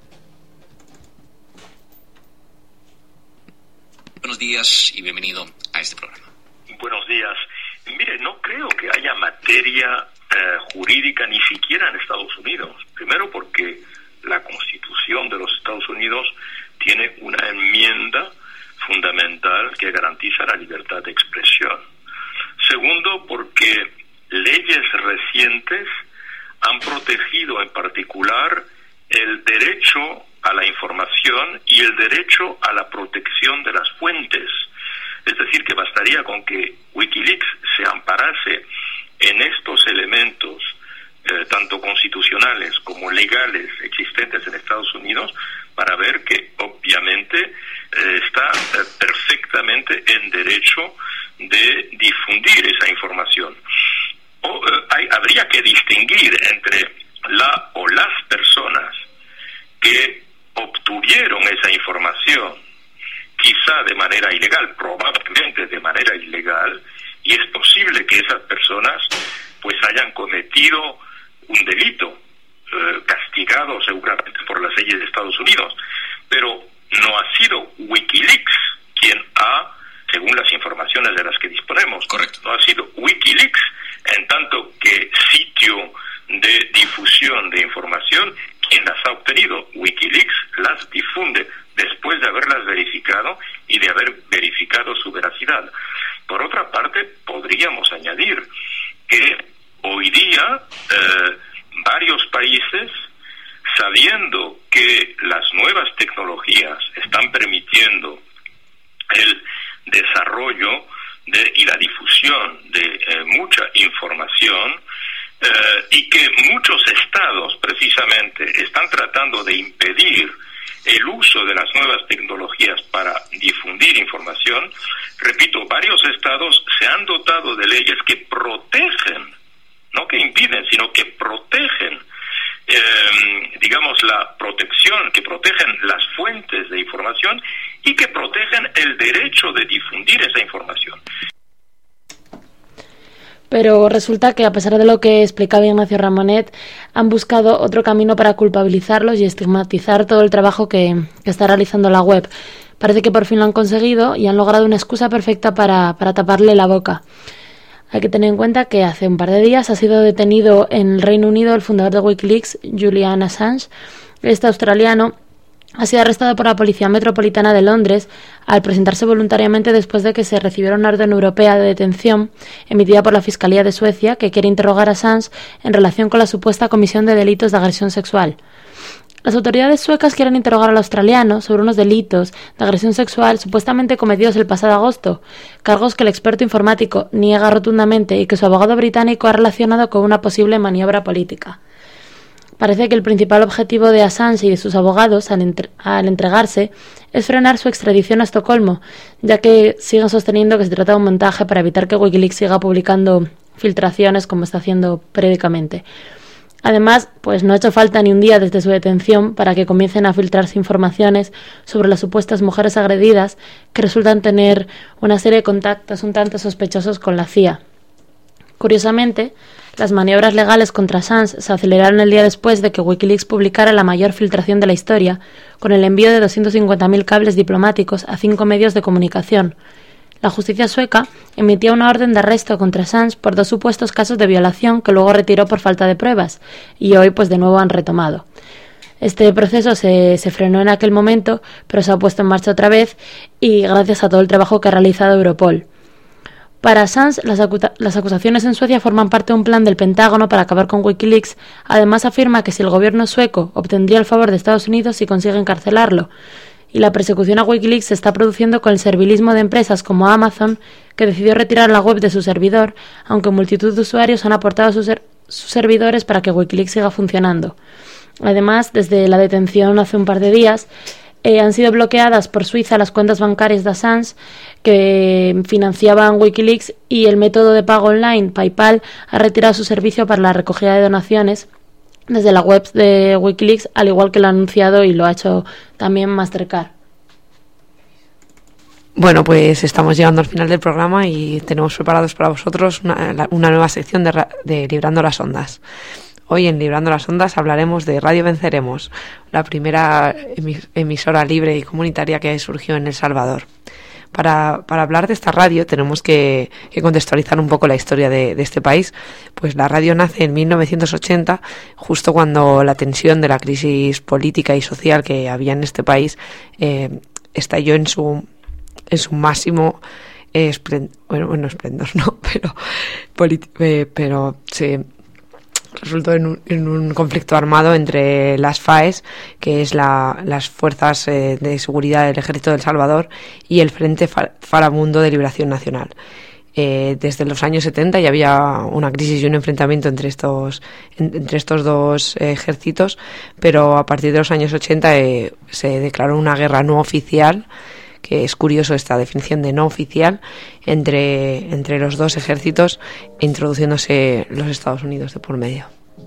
Buenos días y bienvenido a este programa. Buenos días. Mire, no creo que haya materia jurídica ni siquiera en Estados Unidos. Primero porque la Constitución de los Estados Unidos tiene una enmienda fundamental que garantiza la libertad de expresión. Segundo, porque leyes recientes han protegido en particular el derecho a la información y el derecho a la protección de las fuentes. Es decir, que bastaría con que Wikileaks se amparase en estos elementos, tanto constitucionales como legales existentes en Estados Unidos, para ver que obviamente está perfectamente en derecho de difundir esa información. Habría que distinguir entre la o las personas que obtuvieron esa información, quizá de manera ilegal, probablemente de manera ilegal, y es posible que esas personas pues hayan cometido un delito, castigado seguramente por las leyes de Estados Unidos, pero no ha sido Wikileaks quien ha, según las informaciones de las que disponemos, correcto, no ha sido Wikileaks en tanto que sitio de difusión de información quien las ha obtenido. Wikileaks las difunde después de haberlas verificado y de haber verificado su veracidad. Por otra parte, podríamos añadir que hoy día varios países, sabiendo que las nuevas tecnologías están permitiendo el desarrollo y la difusión de mucha información, y que muchos estados precisamente están tratando de impedir el uso de las nuevas tecnologías para difundir información, repito, varios estados se han dotado de leyes que protegen, no que impiden, sino que protegen, la protección, que protegen las fuentes de información y que protegen el derecho de difundir esa información. Pero resulta que, a pesar de lo que explicaba Ignacio Ramonet, han buscado otro camino para culpabilizarlos y estigmatizar todo el trabajo que está realizando la web. Parece que por fin lo han conseguido y han logrado una excusa perfecta para taparle la boca. Hay que tener en cuenta que hace un par de días ha sido detenido en el Reino Unido el fundador de Wikileaks, Julian Assange. Este australiano ha sido arrestado por la Policía Metropolitana de Londres al presentarse voluntariamente después de que se recibiera una orden europea de detención emitida por la Fiscalía de Suecia, que quiere interrogar a Assange en relación con la supuesta comisión de delitos de agresión sexual. Las autoridades suecas quieren interrogar al australiano sobre unos delitos de agresión sexual supuestamente cometidos el pasado agosto, cargos que el experto informático niega rotundamente y que su abogado británico ha relacionado con una posible maniobra política. Parece que el principal objetivo de Assange y de sus abogados al entregarse es frenar su extradición a Estocolmo, ya que siguen sosteniendo que se trata de un montaje para evitar que Wikileaks siga publicando filtraciones como está haciendo periódicamente. Además, pues no ha hecho falta ni un día desde su detención para que comiencen a filtrarse informaciones sobre las supuestas mujeres agredidas que resultan tener una serie de contactos un tanto sospechosos con la CIA. Curiosamente, las maniobras legales contra Assange se aceleraron el día después de que Wikileaks publicara la mayor filtración de la historia, con el envío de 250.000 cables diplomáticos a 5 medios de comunicación. La justicia sueca emitió una orden de arresto contra Assange por 2 supuestos casos de violación que luego retiró por falta de pruebas, y hoy pues de nuevo han retomado. Este proceso se frenó en aquel momento, pero se ha puesto en marcha otra vez, y gracias a todo el trabajo que ha realizado Europol. Para Assange, las acusaciones en Suecia forman parte de un plan del Pentágono para acabar con Wikileaks. Además, afirma que si el gobierno sueco obtendría el favor de Estados Unidos si consigue encarcelarlo. Y la persecución a Wikileaks se está produciendo con el servilismo de empresas como Amazon, que decidió retirar la web de su servidor, aunque multitud de usuarios han aportado sus servidores para que Wikileaks siga funcionando. Además, desde la detención hace un par de días, han sido bloqueadas por Suiza las cuentas bancarias de Assange que financiaban Wikileaks, y el método de pago online, PayPal, ha retirado su servicio para la recogida de donaciones desde la web de Wikileaks, al igual que lo ha anunciado y lo ha hecho también Mastercard. Bueno, pues estamos llegando al final del programa y tenemos preparados para vosotros una nueva sección de Librando las Ondas. Hoy en Librando las Ondas hablaremos de Radio Venceremos, la primera emisora libre y comunitaria que surgió en El Salvador. Para hablar de esta radio tenemos que contextualizar un poco la historia de este país. Pues la radio nace en 1980, justo cuando la tensión de la crisis política y social que había en este país estalló en su máximo esplendor, ¿no? Pero se resultó en un conflicto armado entre las FAES, que es las fuerzas de seguridad del Ejército de El Salvador, y el Frente Farabundo de Liberación Nacional. Desde los años 70 ya había una crisis y un enfrentamiento entre estos dos ejércitos, pero a partir de los años 80 se declaró una guerra no oficial, que es curioso esta definición de no oficial, entre los dos ejércitos, introduciéndose los Estados Unidos de por medio.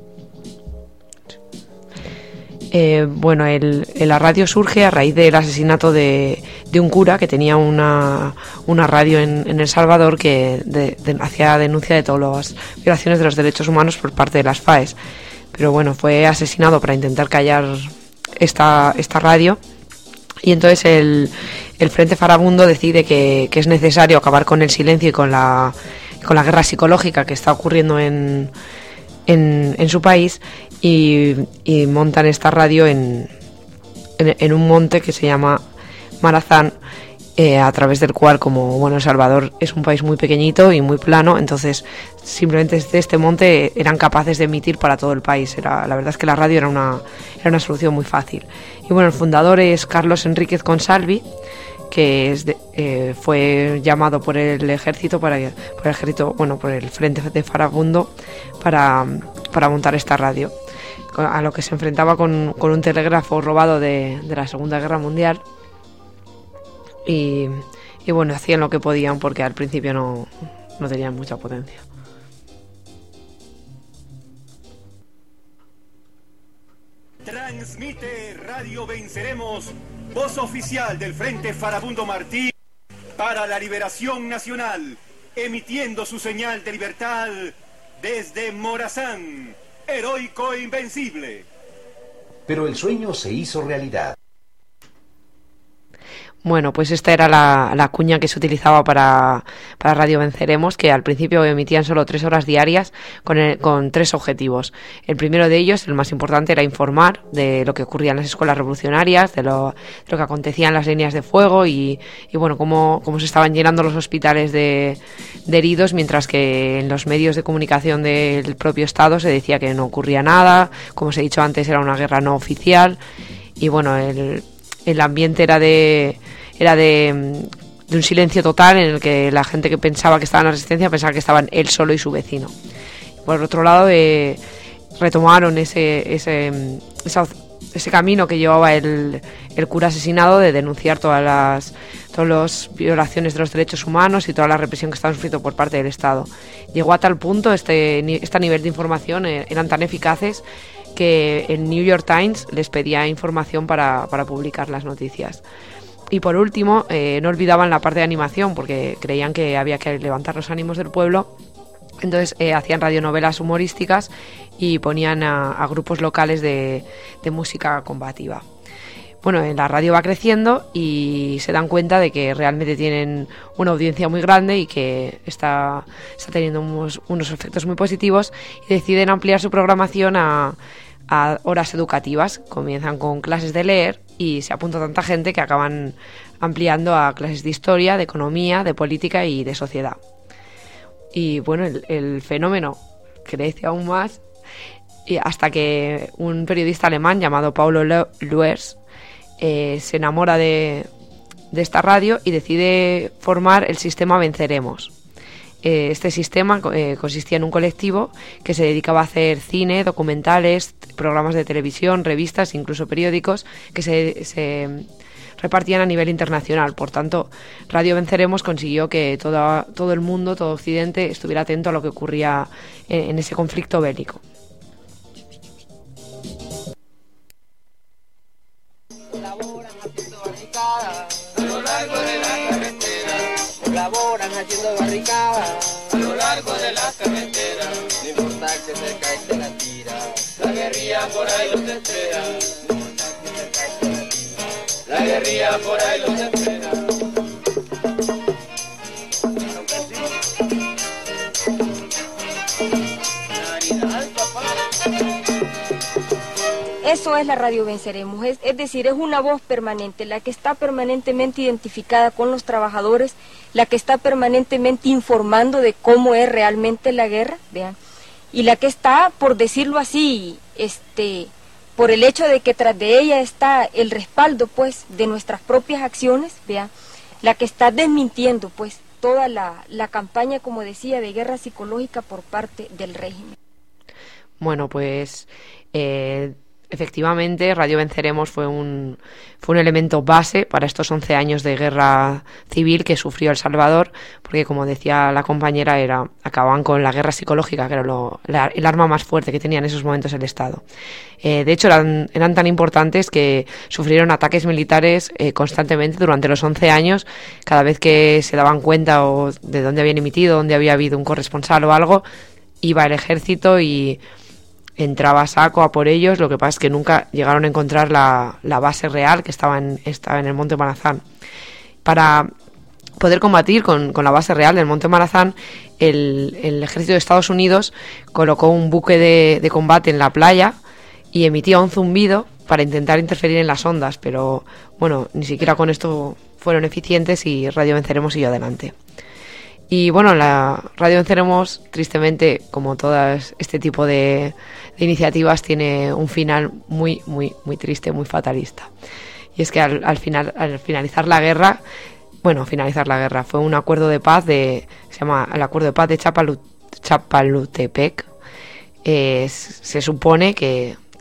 La radio surge a raíz del asesinato de un cura que tenía una radio en El Salvador que hacía denuncia de todas las violaciones de los derechos humanos por parte de las FAES. Pero bueno, fue asesinado para intentar callar esta radio. Y entonces el Frente Farabundo decide que es necesario acabar con el silencio y con la guerra psicológica que está ocurriendo en su país, y montan esta radio en un monte que se llama Marazán, a través del cual, como El Salvador es un país muy pequeñito y muy plano, entonces simplemente desde este monte eran capaces de emitir para todo el país. La verdad es que la radio era una solución muy fácil. Y el fundador es Carlos Enríquez Consalvi, que fue llamado por el ejército, por el Frente de Farabundo, para montar esta radio. a lo que se enfrentaba con un telégrafo robado de la Segunda Guerra Mundial. Y bueno, hacían lo que podían porque al principio no tenían mucha potencia. Transmite Radio Venceremos, voz oficial del Frente Farabundo Martí para la Liberación Nacional, emitiendo su señal de libertad desde Morazán, heroico e invencible. Pero el sueño se hizo realidad. Bueno, pues esta era la cuña que se utilizaba para Radio Venceremos, que al principio emitían solo 3 horas diarias con 3 objetivos. El primero de ellos, el más importante, era informar de lo que ocurría en las escuelas revolucionarias, de lo que acontecía en las líneas de fuego y bueno, cómo se estaban llenando los hospitales de heridos, mientras que en los medios de comunicación del propio Estado se decía que no ocurría nada. Como os he dicho antes, era una guerra no oficial y bueno, el ambiente era de un silencio total en el que la gente que pensaba que estaba en la resistencia pensaba que estaban él solo y su vecino. Por otro lado, retomaron ese camino que llevaba el cura asesinado de denunciar todas las violaciones de los derechos humanos y toda la represión que estaba sufriendo por parte del Estado. Llegó a tal punto este nivel de información, eran tan eficaces que el New York Times les pedía información para publicar las noticias. Y por último, no olvidaban la parte de animación, porque creían que había que levantar los ánimos del pueblo. Entonces hacían radionovelas humorísticas y ponían a grupos locales de música combativa. Bueno, la radio va creciendo y se dan cuenta de que realmente tienen una audiencia muy grande y que está teniendo unos efectos muy positivos, y deciden ampliar su programación a horas educativas. Comienzan con clases de leer y se apunta tanta gente que acaban ampliando a clases de historia, de economía, de política y de sociedad. Y bueno, el fenómeno crece aún más hasta que un periodista alemán llamado Paulo Luers se enamora de esta radio y decide formar el sistema Venceremos. Este sistema consistía en un colectivo que se dedicaba a hacer cine, documentales, programas de televisión, revistas, incluso periódicos que se repartían a nivel internacional. Por tanto, Radio Venceremos consiguió que todo el mundo, todo Occidente, estuviera atento a lo que ocurría en ese conflicto bélico. Colaboran haciendo barricadas a lo largo de la carretera. No importa que se caiga la tira, la guerrilla por ahí los espera. No importa que se caiga la tira, la guerrilla por ahí los espera. Eso es la Radio Venceremos, es decir, es una voz permanente, la que está permanentemente identificada con los trabajadores, la que está permanentemente informando de cómo es realmente la guerra, vean, y la que está, por decirlo así, por el hecho de que tras de ella está el respaldo, pues, de nuestras propias acciones, vean, la que está desmintiendo, pues, toda la campaña, como decía, de guerra psicológica por parte del régimen. Bueno, pues efectivamente, Radio Venceremos fue un elemento base para estos 11 años de guerra civil que sufrió El Salvador, porque, como decía la compañera, acababan con la guerra psicológica, que era el arma más fuerte que tenía en esos momentos el Estado. De hecho, eran tan importantes que sufrieron ataques militares constantemente durante los 11 años. Cada vez que se daban cuenta o de dónde habían emitido, dónde había habido un corresponsal o algo, iba el ejército y entraba a saco a por ellos. Lo que pasa es que nunca llegaron a encontrar la base real, que estaba en el Monte Marazán. Para poder combatir con la base real del Monte Marazán, el ejército de Estados Unidos colocó un buque de combate en la playa y emitía un zumbido para intentar interferir en las ondas, pero bueno, ni siquiera con esto fueron eficientes y Radio Venceremos siguió adelante. Y bueno, la Radio Venceremos, tristemente, como todas este tipo de iniciativas, tiene un final muy, muy, muy triste, muy fatalista. Y es que al finalizar la guerra, fue un acuerdo de paz se llama el Acuerdo de Paz de Chapultepec. Se supone que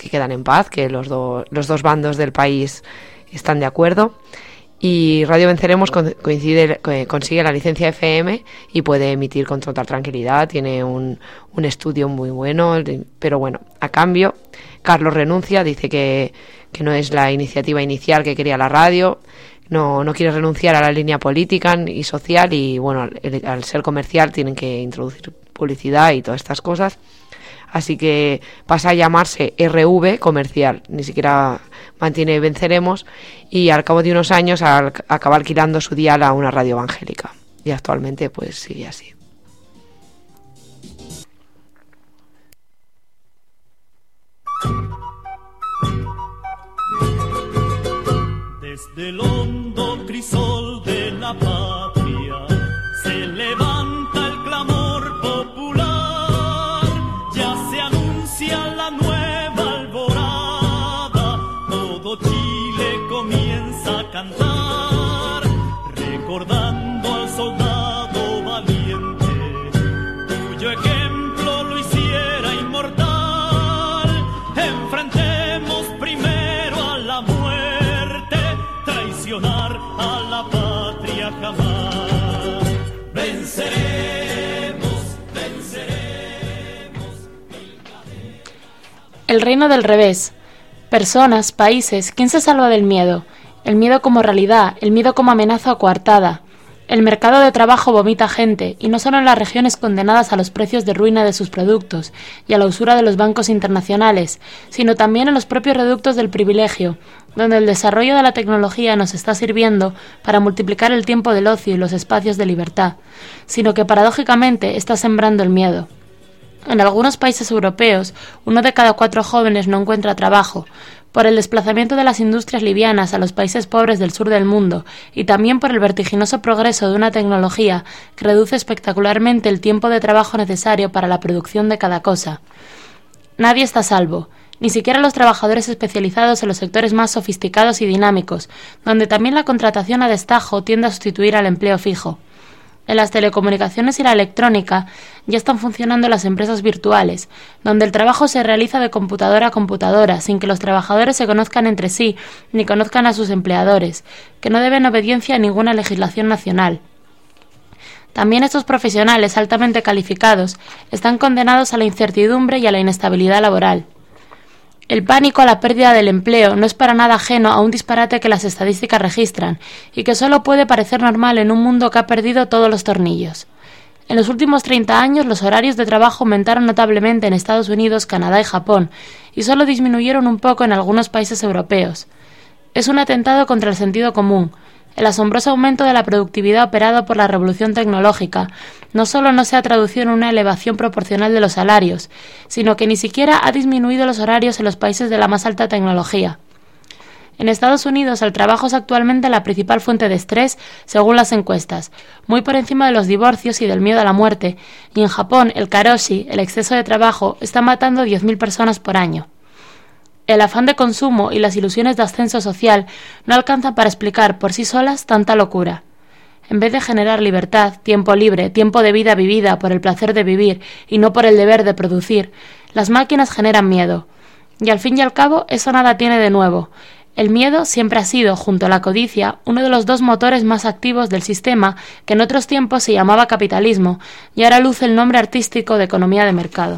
quedan en paz, que los dos bandos del país están de acuerdo. Y Radio Venceremos consigue la licencia FM y puede emitir con total tranquilidad. Tiene un estudio muy bueno, pero bueno, a cambio Carlos renuncia, dice que no es la iniciativa inicial que quería la radio, no quiere renunciar a la línea política y social, y bueno, al ser comercial tienen que introducir publicidad y todas estas cosas. Así que pasa a llamarse RV Comercial, ni siquiera mantiene Venceremos, y al cabo de unos años acaba alquilando su dial a una radio evangélica. Y actualmente pues sigue así. Desde el hondo crisol de la patria se levanta el clamor popular, ya se anuncia la nueva alborada, todo Chile comienza a cantar, recordando al soldado valiente, cuyo ejemplo lo hiciera inmortal. Enfrentemos primero a la muerte, traicionar a la patria jamás. Venceremos, venceremos. El reino del revés. Personas, países, ¿quién se salva del miedo? El miedo como realidad, el miedo como amenaza o coartada. El mercado de trabajo vomita gente, y no solo en las regiones condenadas a los precios de ruina de sus productos y a la usura de los bancos internacionales, sino también en los propios reductos del privilegio, donde el desarrollo de la tecnología nos está sirviendo para multiplicar el tiempo del ocio y los espacios de libertad, sino que paradójicamente está sembrando el miedo. En algunos países europeos, 1 de cada 4 jóvenes no encuentra trabajo, por el desplazamiento de las industrias livianas a los países pobres del sur del mundo y también por el vertiginoso progreso de una tecnología que reduce espectacularmente el tiempo de trabajo necesario para la producción de cada cosa. Nadie está a salvo, ni siquiera los trabajadores especializados en los sectores más sofisticados y dinámicos, donde también la contratación a destajo tiende a sustituir al empleo fijo. En las telecomunicaciones y la electrónica ya están funcionando las empresas virtuales, donde el trabajo se realiza de computadora a computadora, sin que los trabajadores se conozcan entre sí ni conozcan a sus empleadores, que no deben obediencia a ninguna legislación nacional. También estos profesionales altamente calificados están condenados a la incertidumbre y a la inestabilidad laboral. El pánico a la pérdida del empleo no es para nada ajeno a un disparate que las estadísticas registran y que solo puede parecer normal en un mundo que ha perdido todos los tornillos. En los últimos 30 años los horarios de trabajo aumentaron notablemente en Estados Unidos, Canadá y Japón, y solo disminuyeron un poco en algunos países europeos. Es un atentado contra el sentido común. El asombroso aumento de la productividad operado por la revolución tecnológica no solo no se ha traducido en una elevación proporcional de los salarios, sino que ni siquiera ha disminuido los horarios en los países de la más alta tecnología. En Estados Unidos el trabajo es actualmente la principal fuente de estrés según las encuestas, muy por encima de los divorcios y del miedo a la muerte, y en Japón el karoshi, el exceso de trabajo, está matando 10.000 personas por año. El afán de consumo y las ilusiones de ascenso social no alcanzan para explicar por sí solas tanta locura. En vez de generar libertad, tiempo libre, tiempo de vida vivida por el placer de vivir y no por el deber de producir, las máquinas generan miedo. Y al fin y al cabo, eso nada tiene de nuevo. El miedo siempre ha sido, junto a la codicia, uno de los 2 motores más activos del sistema que en otros tiempos se llamaba capitalismo y ahora luce el nombre artístico de economía de mercado.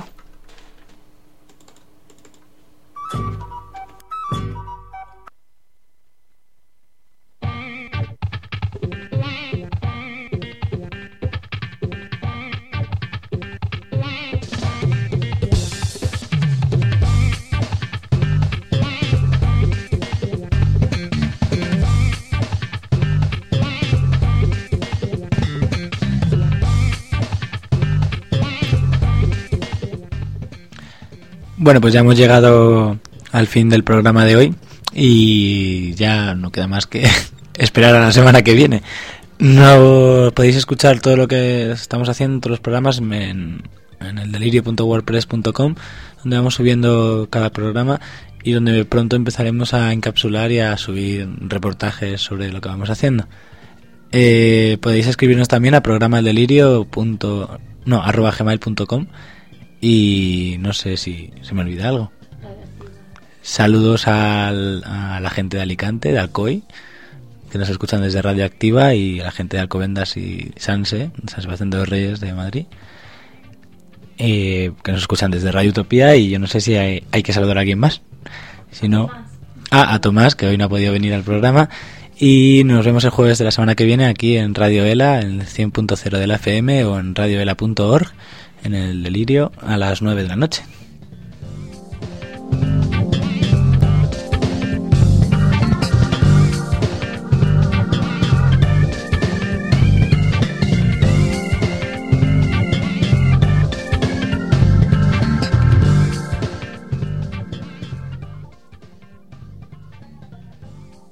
Bueno, pues ya hemos llegado al fin del programa de hoy y ya no queda más que esperar a la semana que viene. No podéis escuchar todo lo que estamos haciendo, todos los programas en el delirio.wordpress.com, donde vamos subiendo cada programa y donde pronto empezaremos a encapsular y a subir reportajes sobre lo que vamos haciendo. Podéis escribirnos también a programaldelirio@gmail.com. Y no sé si se me olvida algo. Saludos a la gente de Alicante, de Alcoy, que nos escuchan desde Radio Activa, y a la gente de Alcobendas y Sanse, San Sebastián de los Reyes de Madrid, que nos escuchan desde Radio Utopía. Y yo no sé si hay que saludar a alguien más. Si no, a Tomás, que hoy no ha podido venir al programa. Y nos vemos el jueves de la semana que viene aquí en Radio Ela, en el 100.0 de la FM, o en radioela.org, en el Delirio, a las 9 de la noche.